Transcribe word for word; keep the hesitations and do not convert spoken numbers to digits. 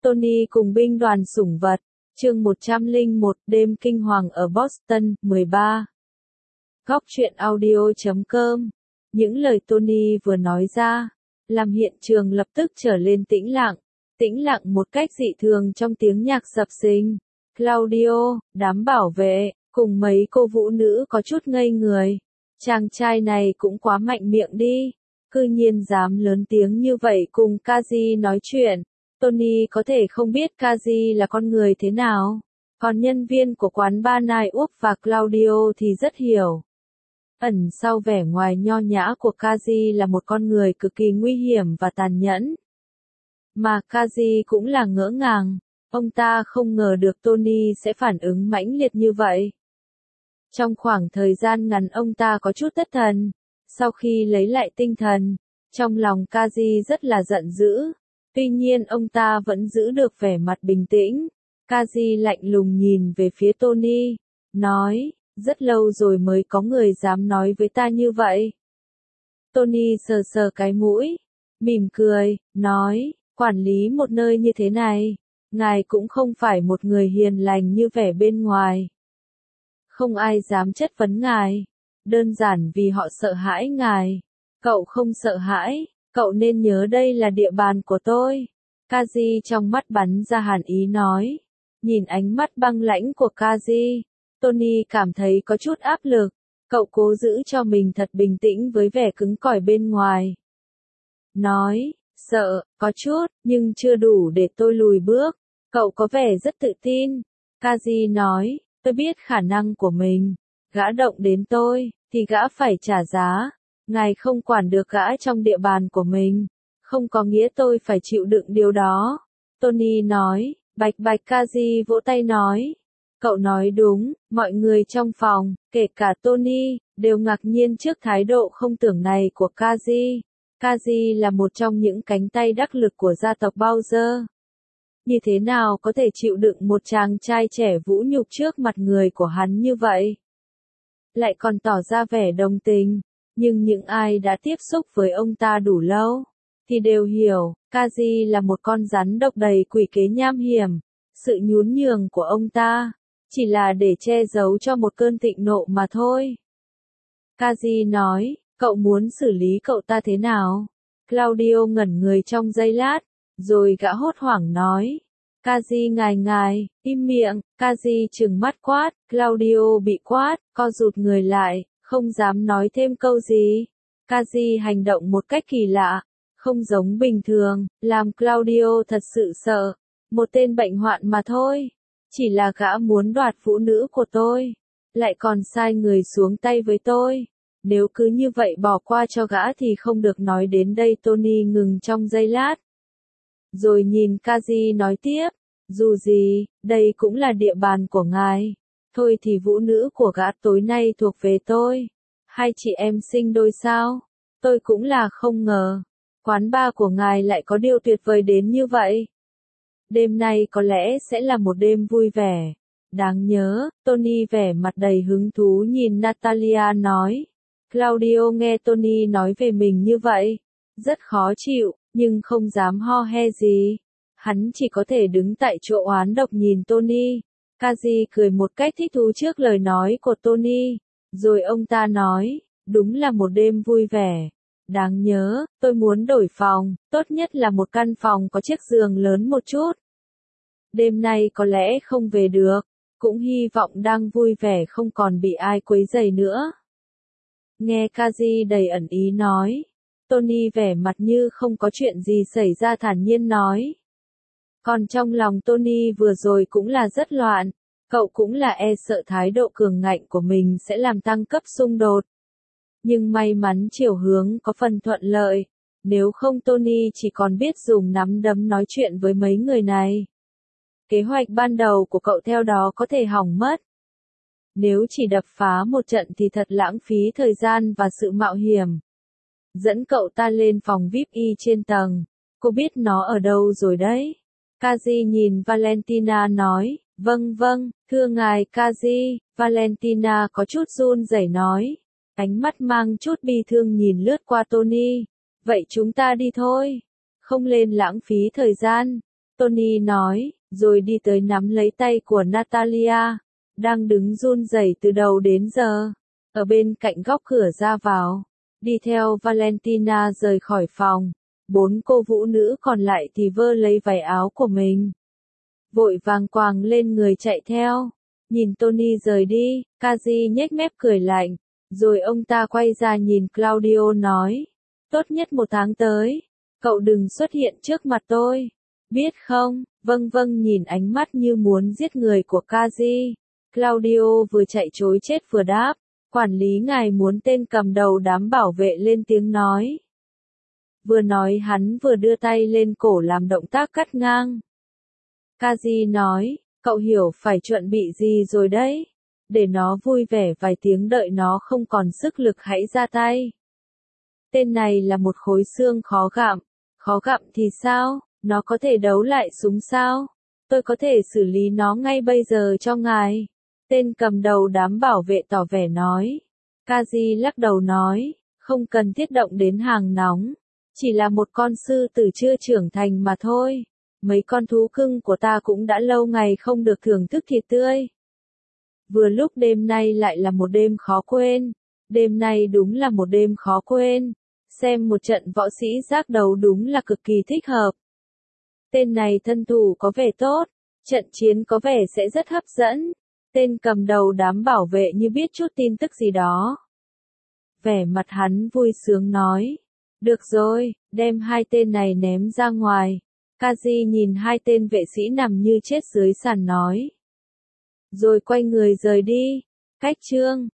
Tony cùng binh đoàn sủng vật, chương một trăm lẻ một, đêm kinh hoàng ở Boston, mười ba. Góc truyện audio chấm com. Những lời Tony vừa nói ra, làm hiện trường lập tức trở lên tĩnh lặng, tĩnh lặng một cách dị thường trong tiếng nhạc sập sình. Claudio, đám bảo vệ, cùng mấy cô vũ nữ có chút ngây người. Chàng trai này cũng quá mạnh miệng đi, cư nhiên dám lớn tiếng như vậy cùng Kaji nói chuyện. Tony có thể không biết Kaji là con người thế nào, còn nhân viên của quán bar Night Úc và Claudio thì rất hiểu. Ẩn sau vẻ ngoài nho nhã của Kaji là một con người cực kỳ nguy hiểm và tàn nhẫn. Mà Kaji cũng là ngỡ ngàng, ông ta không ngờ được Tony sẽ phản ứng mãnh liệt như vậy. Trong khoảng thời gian ngắn ông ta có chút thất thần, sau khi lấy lại tinh thần, trong lòng Kaji rất là giận dữ. Tuy nhiên ông ta vẫn giữ được vẻ mặt bình tĩnh. Kaji lạnh lùng nhìn về phía Tony, nói, rất lâu rồi mới có người dám nói với ta như vậy. Tony sờ sờ cái mũi, mỉm cười, nói, quản lý một nơi như thế này, ngài cũng không phải một người hiền lành như vẻ bên ngoài. Không ai dám chất vấn ngài, đơn giản vì họ sợ hãi ngài. Cậu không sợ hãi. Cậu nên nhớ đây là địa bàn của tôi. Kaji trong mắt bắn ra hàn ý nói. Nhìn ánh mắt băng lãnh của Kaji, Tony cảm thấy có chút áp lực. Cậu cố giữ cho mình thật bình tĩnh với vẻ cứng cỏi bên ngoài. Nói, sợ, có chút, nhưng chưa đủ để tôi lùi bước. Cậu có vẻ rất tự tin. Kaji nói, tôi biết khả năng của mình. Gã động đến tôi, thì gã phải trả giá. Ngài không quản được gã trong địa bàn của mình, không có nghĩa tôi phải chịu đựng điều đó. Tony nói, bạch bạch. Kaji vỗ tay nói. Cậu nói đúng, mọi người trong phòng, kể cả Tony, đều ngạc nhiên trước thái độ không tưởng này của Kaji. Kaji là một trong những cánh tay đắc lực của gia tộc Bowser. Như thế nào có thể chịu đựng một chàng trai trẻ vũ nhục trước mặt người của hắn như vậy? Lại còn tỏ ra vẻ đồng tình. Nhưng những ai đã tiếp xúc với ông ta đủ lâu, thì đều hiểu, Kaji là một con rắn độc đầy quỷ kế nham hiểm. Sự nhún nhường của ông ta, chỉ là để che giấu cho một cơn thịnh nộ mà thôi. Kaji nói, cậu muốn xử lý cậu ta thế nào? Claudio ngẩn người trong giây lát, rồi gã hốt hoảng nói. Kaji ngài ngài, im miệng. Kaji trừng mắt quát, Claudio bị quát, co rụt người lại. Không dám nói thêm câu gì. Kaji hành động một cách kỳ lạ, không giống bình thường, làm Claudio thật sự sợ. Một tên bệnh hoạn mà thôi. Chỉ là gã muốn đoạt phụ nữ của tôi. Lại còn sai người xuống tay với tôi. Nếu cứ như vậy bỏ qua cho gã thì không được nói đến đây. Tony ngừng trong giây lát. Rồi nhìn Kaji nói tiếp. Dù gì, đây cũng là địa bàn của ngài. Thôi thì vũ nữ của gã tối nay thuộc về tôi. Hai chị em sinh đôi sao? Tôi cũng là không ngờ. Quán bar của ngài lại có điều tuyệt vời đến như vậy. Đêm nay có lẽ sẽ là một đêm vui vẻ. Đáng nhớ, Tony vẻ mặt đầy hứng thú nhìn Natalia nói. Claudio nghe Tony nói về mình như vậy. Rất khó chịu, nhưng không dám ho he gì. Hắn chỉ có thể đứng tại chỗ oán độc nhìn Tony. Kaji cười một cách thích thú trước lời nói của Tony, rồi ông ta nói, đúng là một đêm vui vẻ. Đáng nhớ, tôi muốn đổi phòng, tốt nhất là một căn phòng có chiếc giường lớn một chút. Đêm nay có lẽ không về được, cũng hy vọng đang vui vẻ không còn bị ai quấy rầy nữa. Nghe Kaji đầy ẩn ý nói, Tony vẻ mặt như không có chuyện gì xảy ra thản nhiên nói. Còn trong lòng Tony vừa rồi cũng là rất loạn, cậu cũng là e sợ thái độ cường ngạnh của mình sẽ làm tăng cấp xung đột. Nhưng may mắn chiều hướng có phần thuận lợi, nếu không Tony chỉ còn biết dùng nắm đấm nói chuyện với mấy người này. Kế hoạch ban đầu của cậu theo đó có thể hỏng mất. Nếu chỉ đập phá một trận thì thật lãng phí thời gian và sự mạo hiểm. Dẫn cậu ta lên phòng vi ai pi trên tầng, cô biết nó ở đâu rồi đấy. Kaji nhìn Valentina nói, vâng vâng, thưa ngài Kaji. Valentina có chút run rẩy nói, ánh mắt mang chút bi thương nhìn lướt qua Tony. Vậy chúng ta đi thôi, không lên lãng phí thời gian. Tony nói, rồi đi tới nắm lấy tay của Natalia, đang đứng run rẩy từ đầu đến giờ, ở bên cạnh góc cửa ra vào, đi theo Valentina rời khỏi phòng. Bốn cô vũ nữ còn lại thì vơ lấy váy áo của mình, vội vàng quàng lên người chạy theo. Nhìn Tony rời đi, Kaji nhếch mép cười lạnh, rồi ông ta quay ra nhìn Claudio nói, tốt nhất một tháng tới, cậu đừng xuất hiện trước mặt tôi, biết không? Vâng vâng. Nhìn ánh mắt như muốn giết người của Kaji, Claudio vừa chạy trối chết vừa đáp, quản lý ngài muốn. Tên cầm đầu đám bảo vệ lên tiếng nói. Vừa nói hắn vừa đưa tay lên cổ làm động tác cắt ngang. Kaji nói, cậu hiểu phải chuẩn bị gì rồi đấy, để nó vui vẻ vài tiếng, đợi nó không còn sức lực hãy ra tay. Tên này là một khối xương khó gặm. Khó gặm thì sao? Nó có thể đấu lại súng sao? Tôi có thể xử lý nó ngay bây giờ cho ngài. Tên cầm đầu đám bảo vệ tỏ vẻ nói. Kaji lắc đầu nói, không cần thiết động đến hàng nóng. Chỉ là một con sư tử chưa trưởng thành mà thôi. Mấy con thú cưng của ta cũng đã lâu ngày không được thưởng thức thịt tươi. Vừa lúc đêm nay lại là một đêm khó quên. Đêm nay đúng là một đêm khó quên. Xem một trận võ sĩ giác đấu đúng là cực kỳ thích hợp. Tên này thân thủ có vẻ tốt, trận chiến có vẻ sẽ rất hấp dẫn. Tên cầm đầu đám bảo vệ như biết chút tin tức gì đó. Vẻ mặt hắn vui sướng nói. Được rồi, đem hai tên này ném ra ngoài. Kaji nhìn hai tên vệ sĩ nằm như chết dưới sàn nói. Rồi quay người rời đi. Cách chương